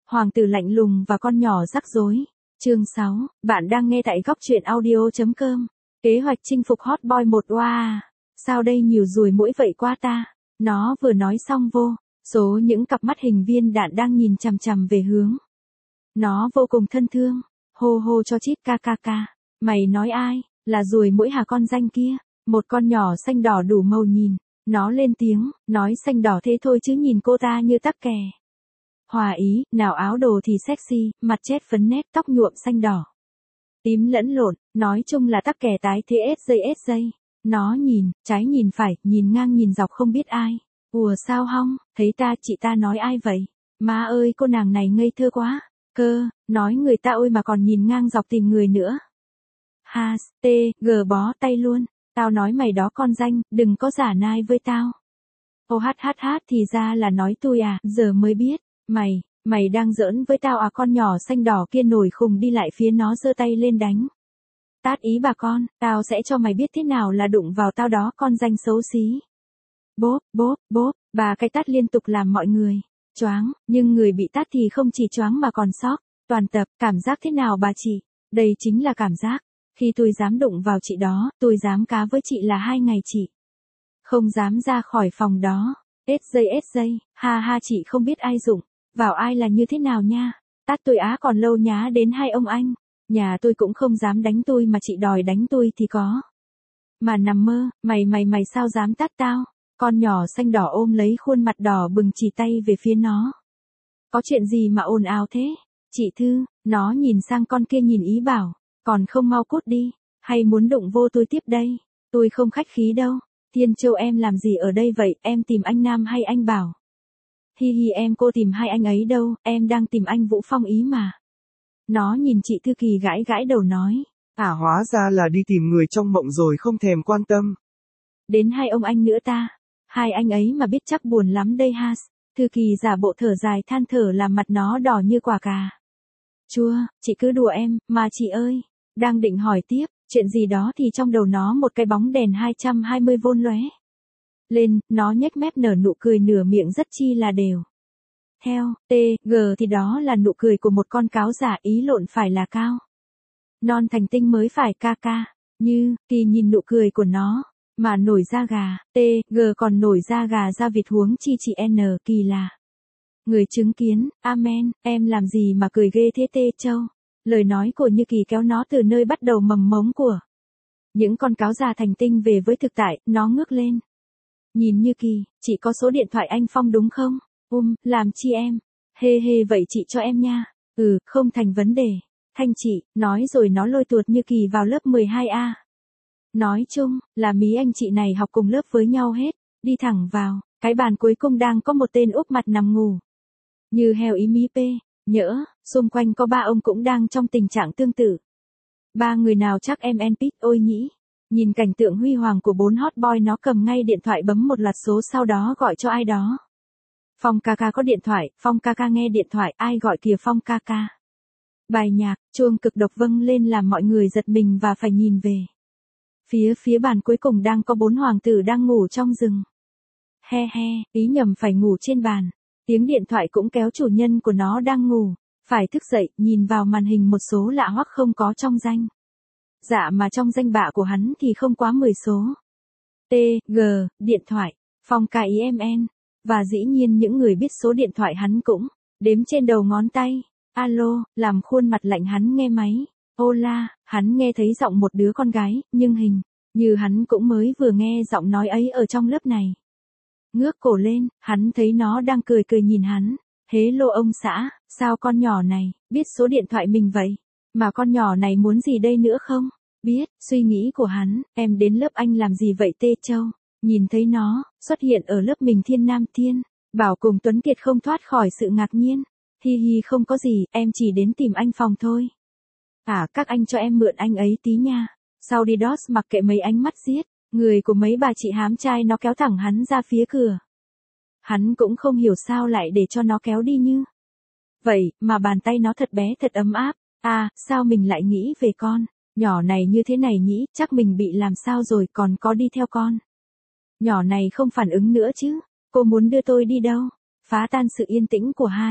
Hoàng tử lạnh lùng và con nhỏ rắc rối. Chương 6, bạn đang nghe tại góc truyện audio.com. Kế hoạch chinh phục hot boy 1. Wow, sao đây nhiều ruồi muỗi vậy qua ta. Nó vừa nói xong vô số những cặp mắt hình viên đạn đang nhìn chằm chằm về hướng. Nó vô cùng thân thương, hô hô cho chít ca ca ca. Mày nói ai, là ruồi muỗi hả con danh kia? Một con nhỏ xanh đỏ đủ màu nhìn. Nó lên tiếng, nói xanh đỏ thế thôi chứ nhìn cô ta như tắc kè. Hòa ý, nào áo đồ thì sexy, mặt chét phấn nét, tóc nhuộm xanh đỏ. Tím lẫn lộn, nói chung là tắc kè tái thế SJ. Nó nhìn, trái nhìn phải, nhìn ngang nhìn dọc không biết ai. Ủa sao hong, thấy ta chị ta nói ai vậy? Má ơi cô nàng này ngây thơ quá. Cơ, nói người ta ôi mà còn nhìn ngang dọc tìm người nữa. Has, bó tay luôn. Tao nói mày đó con danh, đừng có giả nai với tao. Ô hát thì ra là nói tôi à, giờ mới biết. Mày đang giỡn với tao à? Con nhỏ xanh đỏ kia nổi khùng đi lại phía nó giơ tay lên đánh. Tát ý bà con, tao sẽ cho mày biết thế nào là đụng vào tao đó con danh xấu xí. Bốp, bà cái tát liên tục làm mọi người choáng, nhưng người bị tát thì không chỉ choáng mà còn sốc. Toàn tập, cảm giác thế nào bà chị? Đây chính là cảm giác. Khi tôi dám đụng vào chị đó, tôi dám cá với chị là 2 ngày chị. Không dám ra khỏi phòng đó. SJ, ha chị không biết ai dụng. Vào ai là như thế nào nha. Tát tôi á còn lâu nhá đến hai ông anh. Nhà tôi cũng không dám đánh tôi mà chị đòi đánh tôi thì có. Mà nằm mơ, mày sao dám tát tao? Con nhỏ xanh đỏ ôm lấy khuôn mặt đỏ bừng chỉ tay về phía nó. Có chuyện gì mà ồn ào thế? Chị Thư, nó nhìn sang con kia nhìn ý bảo. Còn không mau cút đi, hay muốn đụng vô tôi tiếp đây? Tôi không khách khí đâu. Thiên Châu em làm gì ở đây vậy? Em tìm anh Nam hay anh Bảo? Hi em cô tìm hai anh ấy đâu, em đang tìm anh Vũ Phong ý mà. Nó nhìn chị Thư Kỳ gãi đầu nói. Hóa ra là đi tìm người trong mộng rồi không thèm quan tâm. Đến hai ông anh nữa ta. Hai anh ấy mà biết chắc buồn lắm đây ha. Thư Kỳ giả bộ thở dài than thở làm mặt nó đỏ như quả cà. Chua, chị cứ đùa em, mà chị ơi. Đang định hỏi tiếp, chuyện gì đó thì trong đầu nó một cái bóng đèn 220V lóe lên, nó nhếch mép nở nụ cười nửa miệng rất chi là đều. Theo, thì đó là nụ cười của một con cáo giả ý lộn phải là cao. Non thành tinh mới phải ca ca. Như, Kỳ nhìn nụ cười của nó, mà nổi da gà, còn nổi da gà da vịt huống chi chị Kỳ là. Người chứng kiến, amen, em làm gì mà cười ghê thế Châu. Lời nói của Như Kỳ kéo nó từ nơi bắt đầu mầm mống của những con cáo già thành tinh về với thực tại, nó ngước lên. Nhìn Như Kỳ, chị có số điện thoại anh Phong đúng không? Làm chi em? Hê vậy chị cho em nha. Không thành vấn đề. Thanh chị, nói rồi nó lôi tuột Như Kỳ vào lớp 12A. Nói chung, là mí anh chị này học cùng lớp với nhau hết, đi thẳng vào, cái bàn cuối cùng đang có một tên úp mặt nằm ngủ. Như heo ý mí pê, nhỡ, xung quanh có 3 ông cũng đang trong tình trạng tương tự. 3 người nào chắc em pick ôi nhỉ. Nhìn cảnh tượng huy hoàng của 4 hot boy nó cầm ngay điện thoại bấm một loạt số sau đó gọi cho ai đó. Phong ca ca có điện thoại, Phong ca ca nghe điện thoại, ai gọi kìa Phong ca ca. Bài nhạc, chuông cực độc vâng lên làm mọi người giật mình và phải nhìn về. Phía bàn cuối cùng đang có 4 hoàng tử đang ngủ trong rừng. He, ý nhầm phải ngủ trên bàn. Tiếng điện thoại cũng kéo chủ nhân của nó đang ngủ. Phải thức dậy, nhìn vào màn hình một số lạ hoắc không có trong danh. Dạ mà trong danh bạ của hắn thì không quá 10 số. Điện thoại, Phong ca ý MN. Và dĩ nhiên những người biết số điện thoại hắn cũng đếm trên đầu ngón tay. Alo, làm khuôn mặt lạnh hắn nghe máy. Hola, hắn nghe thấy giọng một đứa con gái, nhưng hình như hắn cũng mới vừa nghe giọng nói ấy ở trong lớp này. Ngước cổ lên, hắn thấy nó đang cười nhìn hắn. Hello ông xã, sao con nhỏ này biết số điện thoại mình vậy? Mà con nhỏ này muốn gì đây nữa không? Biết, suy nghĩ của hắn, em đến lớp anh làm gì vậy Châu? Nhìn thấy nó xuất hiện ở lớp mình Thiên Nam Thiên, Bảo cùng Tuấn Kiệt không thoát khỏi sự ngạc nhiên. Hi không có gì, em chỉ đến tìm anh Phòng thôi. Các anh cho em mượn anh ấy tí nha. Sau đi đót mặc kệ mấy ánh mắt giết, người của mấy bà chị hám trai nó kéo thẳng hắn ra phía cửa. Hắn cũng không hiểu sao lại để cho nó kéo đi như vậy, mà bàn tay nó thật bé thật ấm áp. Sao mình lại nghĩ về con nhỏ này như thế này nhỉ, chắc mình bị làm sao rồi còn có đi theo con nhỏ này không phản ứng nữa chứ. Cô muốn đưa tôi đi đâu? Phá tan sự yên tĩnh của hai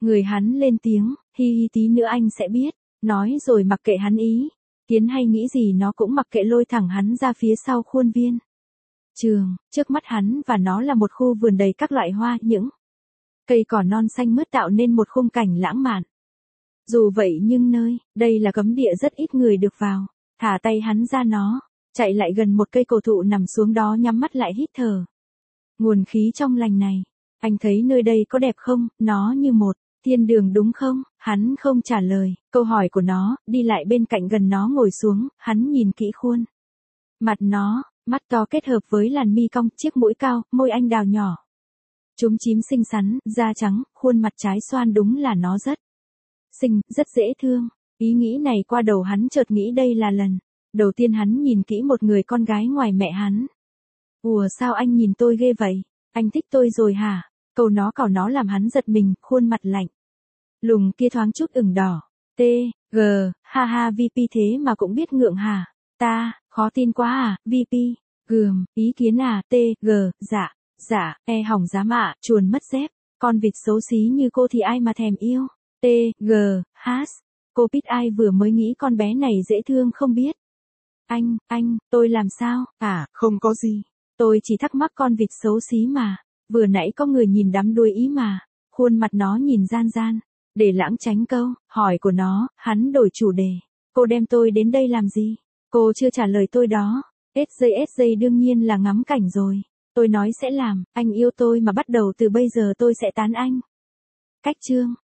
Người hắn lên tiếng, hi hi tí nữa anh sẽ biết. Nói rồi mặc kệ hắn ý. Kiến hay nghĩ gì nó cũng mặc kệ lôi thẳng hắn ra phía sau khuôn viên trường, trước mắt hắn và nó là một khu vườn đầy các loại hoa, những cây cỏ non xanh mướt tạo nên một khung cảnh lãng mạn. Dù vậy nhưng nơi đây là cấm địa rất ít người được vào. Thả tay hắn ra nó, chạy lại gần một cây cổ thụ nằm xuống đó nhắm mắt lại hít thở. Nguồn khí trong lành này, anh thấy nơi đây có đẹp không, nó như một thiên đường đúng không? Hắn không trả lời câu hỏi của nó, đi lại bên cạnh gần nó ngồi xuống, hắn nhìn kỹ khuôn mặt nó, mắt to kết hợp với làn mi cong, chiếc mũi cao, môi anh đào nhỏ. Chúm chím xinh xắn, da trắng, khuôn mặt trái xoan đúng là nó rất xinh, rất dễ thương. Ý nghĩ này qua đầu hắn chợt nghĩ đây là lần đầu tiên hắn nhìn kỹ một người con gái ngoài mẹ hắn. Ủa sao anh nhìn tôi ghê vậy? Anh thích tôi rồi hả? Câu nó cào nó làm hắn giật mình, khuôn mặt lạnh lùng kia thoáng chút ửng đỏ. G, ha ha VP thế mà cũng biết ngượng hả? Ta, khó tin quá à, VP. Gườm, ý kiến à, G, dạ, hỏng dám ạ, chuồn mất dép. Con vịt xấu xí như cô thì ai mà thèm yêu. G, cô biết ai vừa mới nghĩ con bé này dễ thương không biết. Anh, tôi làm sao? À, Không có gì. tôi chỉ thắc mắc con vịt xấu xí mà. Vừa nãy có người nhìn đắm đuối ý mà. Khuôn mặt nó nhìn gian gian. Để lãng tránh câu hỏi của nó, hắn đổi chủ đề. Cô đem tôi đến đây làm gì? Cô chưa trả lời tôi đó. SJ đương nhiên là ngắm cảnh rồi. Tôi nói sẽ làm, anh yêu tôi mà bắt đầu từ bây giờ tôi sẽ tán anh. Cách chương